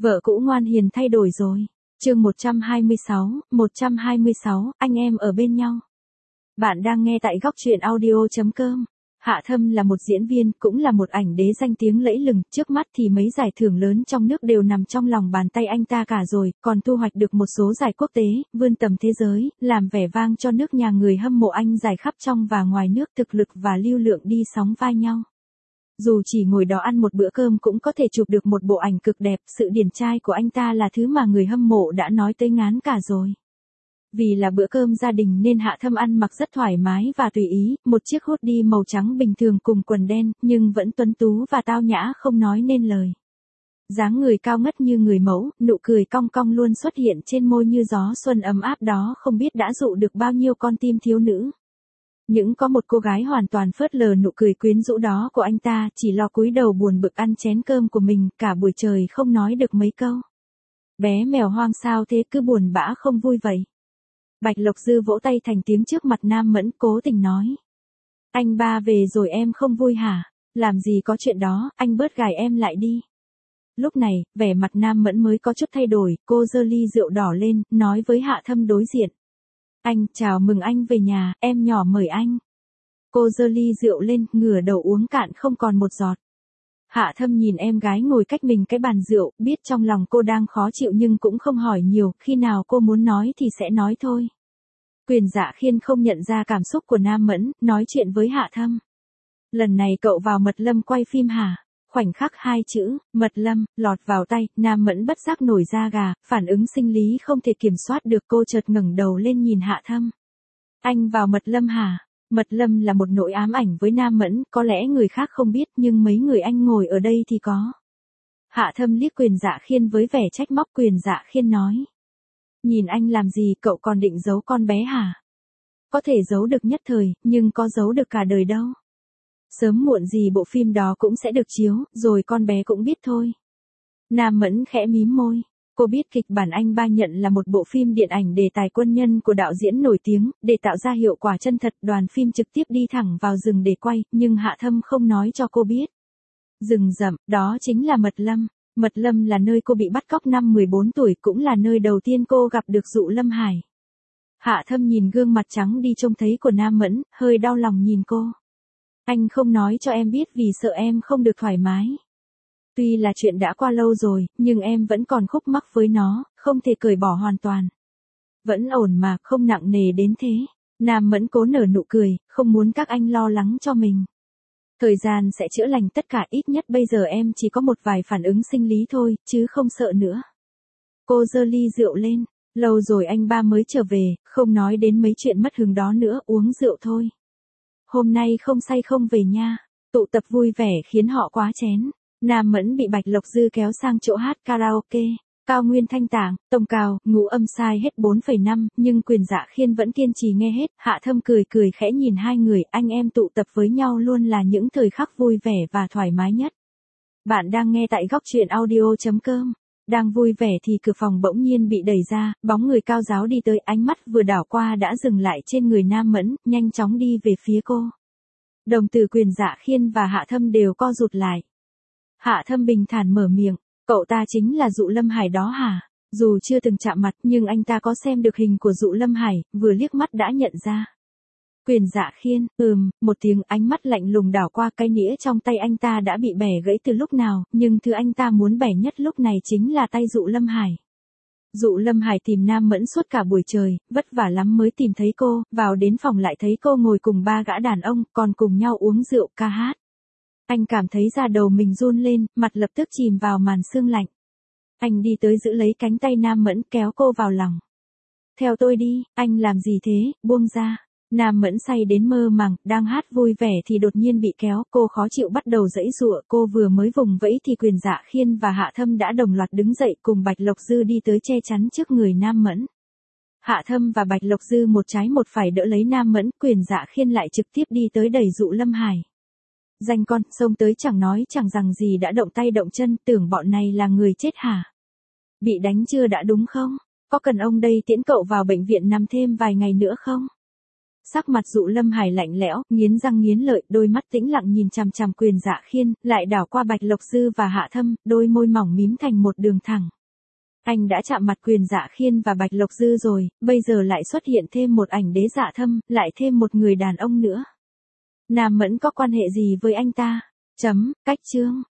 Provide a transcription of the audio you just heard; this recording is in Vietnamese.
Vợ cũ ngoan hiền thay đổi rồi. Chương 126, anh em ở bên nhau. Bạn đang nghe tại góc truyện audio.com. Hạ Thâm là một diễn viên, cũng là một ảnh đế danh tiếng lẫy lừng, trước mắt thì mấy giải thưởng lớn trong nước đều nằm trong lòng bàn tay anh ta cả rồi, còn thu hoạch được một số giải quốc tế, vươn tầm thế giới, làm vẻ vang cho nước nhà. Người hâm mộ anh giải khắp trong và ngoài nước, thực lực và lưu lượng đi sóng vai nhau. Dù chỉ ngồi đó ăn một bữa cơm cũng có thể chụp được một bộ ảnh cực đẹp, sự điển trai của anh ta là thứ mà người hâm mộ đã nói tới ngán cả rồi. Vì là bữa cơm gia đình nên Hạ Thâm ăn mặc rất thoải mái và tùy ý, một chiếc hoodie màu trắng bình thường cùng quần đen, nhưng vẫn tuấn tú và tao nhã không nói nên lời. Dáng người cao ngất như người mẫu, nụ cười cong cong luôn xuất hiện trên môi như gió xuân ấm áp đó, không biết đã dụ được bao nhiêu con tim thiếu nữ. Có một cô gái hoàn toàn phớt lờ nụ cười quyến rũ đó của anh ta, chỉ lo cúi đầu buồn bực ăn chén cơm của mình, cả buổi trời không nói được mấy câu. Bé mèo hoang sao thế, cứ buồn bã không vui vậy. Bạch Lộc Dư vỗ tay thành tiếng trước mặt Nam Mẫn, cố tình nói. Anh ba về rồi em không vui hả? Làm gì có chuyện đó, anh bớt gài em lại đi. Lúc này, vẻ mặt Nam Mẫn mới có chút thay đổi, cô giơ ly rượu đỏ lên, nói với Hạ Thâm đối diện. Anh, chào mừng anh về nhà, em nhỏ mời anh. Cô giơ ly rượu lên, ngửa đầu uống cạn không còn một giọt. Hạ Thâm nhìn em gái ngồi cách mình cái bàn rượu, biết trong lòng cô đang khó chịu nhưng cũng không hỏi nhiều, khi nào cô muốn nói thì sẽ nói thôi. Quyền Dạ Khiên không nhận ra cảm xúc của Nam Mẫn, nói chuyện với Hạ Thâm. Lần này cậu vào Mật Lâm quay phim hả? Khoảnh khắc hai chữ, Mật Lâm, lọt vào tay, Nam Mẫn bất giác nổi da gà, phản ứng sinh lý không thể kiểm soát được, cô chợt ngẩng đầu lên nhìn Hạ Thâm. Anh vào Mật Lâm hả? Mật Lâm là một nỗi ám ảnh với Nam Mẫn, có lẽ người khác không biết nhưng mấy người anh ngồi ở đây thì có. Hạ Thâm liếc Quyền Dạ Khiên với vẻ trách móc. Quyền Dạ Khiên nói. Nhìn anh làm gì, cậu còn định giấu con bé hả? Có thể giấu được nhất thời, nhưng có giấu được cả đời đâu. Sớm muộn gì bộ phim đó cũng sẽ được chiếu, rồi con bé cũng biết thôi. Nam Mẫn khẽ mím môi. Cô biết kịch bản anh ba nhận là một bộ phim điện ảnh đề tài quân nhân của đạo diễn nổi tiếng, để tạo ra hiệu quả chân thật, đoàn phim trực tiếp đi thẳng vào rừng để quay, nhưng Hạ Thâm không nói cho cô biết. Rừng rậm, đó chính là Mật Lâm. Mật Lâm là nơi cô bị bắt cóc năm 14 tuổi, cũng là nơi đầu tiên cô gặp được Dụ Lâm Hải. Hạ Thâm nhìn gương mặt trắng đi trông thấy của Nam Mẫn, hơi đau lòng nhìn cô. Anh không nói cho em biết vì sợ em không được thoải mái. Tuy là chuyện đã qua lâu rồi, nhưng em vẫn còn khúc mắc với nó, không thể cởi bỏ hoàn toàn. Vẫn ổn mà, không nặng nề đến thế. Nam Mẫn cố nở nụ cười, không muốn các anh lo lắng cho mình. Thời gian sẽ chữa lành tất cả, ít nhất bây giờ em chỉ có một vài phản ứng sinh lý thôi, chứ không sợ nữa. Cô giơ ly rượu lên, lâu rồi anh ba mới trở về, không nói đến mấy chuyện mất hứng đó nữa, uống rượu thôi. Hôm nay không say không về nha, tụ tập vui vẻ khiến họ quá chén. Nam Mẫn bị Bạch Lộc Dư kéo sang chỗ hát karaoke, cao nguyên thanh tạng, tông cao, ngũ âm sai hết 4,5, nhưng Quyền Dạ Khiên vẫn kiên trì nghe hết. Hạ Thâm cười cười khẽ nhìn hai người, anh em tụ tập với nhau luôn là những thời khắc vui vẻ và thoải mái nhất. Bạn đang nghe tại góc truyện audio.com. Đang vui vẻ thì cửa phòng bỗng nhiên bị đẩy ra, bóng người cao ráo đi tới, ánh mắt vừa đảo qua đã dừng lại trên người Nam Mẫn, nhanh chóng đi về phía cô. Đồng tử Quyền Dạ Khiên và Hạ Thâm đều co rụt lại. Hạ Thâm bình thản mở miệng, cậu ta chính là Dụ Lâm Hải đó hả? Dù chưa từng chạm mặt nhưng anh ta có xem được hình của Dụ Lâm Hải, vừa liếc mắt đã nhận ra. Quyền Dạ Khiên, một tiếng, ánh mắt lạnh lùng đảo qua, cái nĩa trong tay anh ta đã bị bẻ gãy từ lúc nào, nhưng thứ anh ta muốn bẻ nhất lúc này chính là tay Dụ Lâm Hải. Dụ Lâm Hải tìm Nam Mẫn suốt cả buổi trời, vất vả lắm mới tìm thấy cô, vào đến phòng lại thấy cô ngồi cùng ba gã đàn ông, còn cùng nhau uống rượu ca hát. Anh cảm thấy da đầu mình run lên, mặt lập tức chìm vào màn sương lạnh. Anh đi tới giữ lấy cánh tay Nam Mẫn, kéo cô vào lòng. Theo tôi đi, anh làm gì thế, buông ra. Nam Mẫn say đến mơ màng, đang hát vui vẻ thì đột nhiên bị kéo, cô khó chịu bắt đầu giãy giụa, cô vừa mới vùng vẫy thì Quyền Dạ Khiên và Hạ Thâm đã đồng loạt đứng dậy cùng Bạch Lộc Dư đi tới che chắn trước người Nam Mẫn. Hạ Thâm và Bạch Lộc Dư một trái một phải đỡ lấy Nam Mẫn, Quyền Dạ Khiên lại trực tiếp đi tới đẩy Dụ Lâm Hải. Danh con, xông tới chẳng nói chẳng rằng gì đã động tay động chân, tưởng bọn này là người chết hả? Bị đánh chưa đã đúng không? Có cần ông đây tiễn cậu vào bệnh viện nằm thêm vài ngày nữa không? Sắc mặt Dụ Lâm Hải lạnh lẽo, nghiến răng nghiến lợi, đôi mắt tĩnh lặng nhìn chằm chằm Quyền Dạ Khiên, lại đảo qua Bạch Lộc Dư và Hạ Thâm, đôi môi mỏng mím thành một đường thẳng. Anh đã chạm mặt Quyền Dạ Khiên và Bạch Lộc Dư rồi, bây giờ lại xuất hiện thêm một ảnh đế Dạ Thâm, lại thêm một người đàn ông nữa. Nam Mẫn có quan hệ gì với anh ta? Cách chương.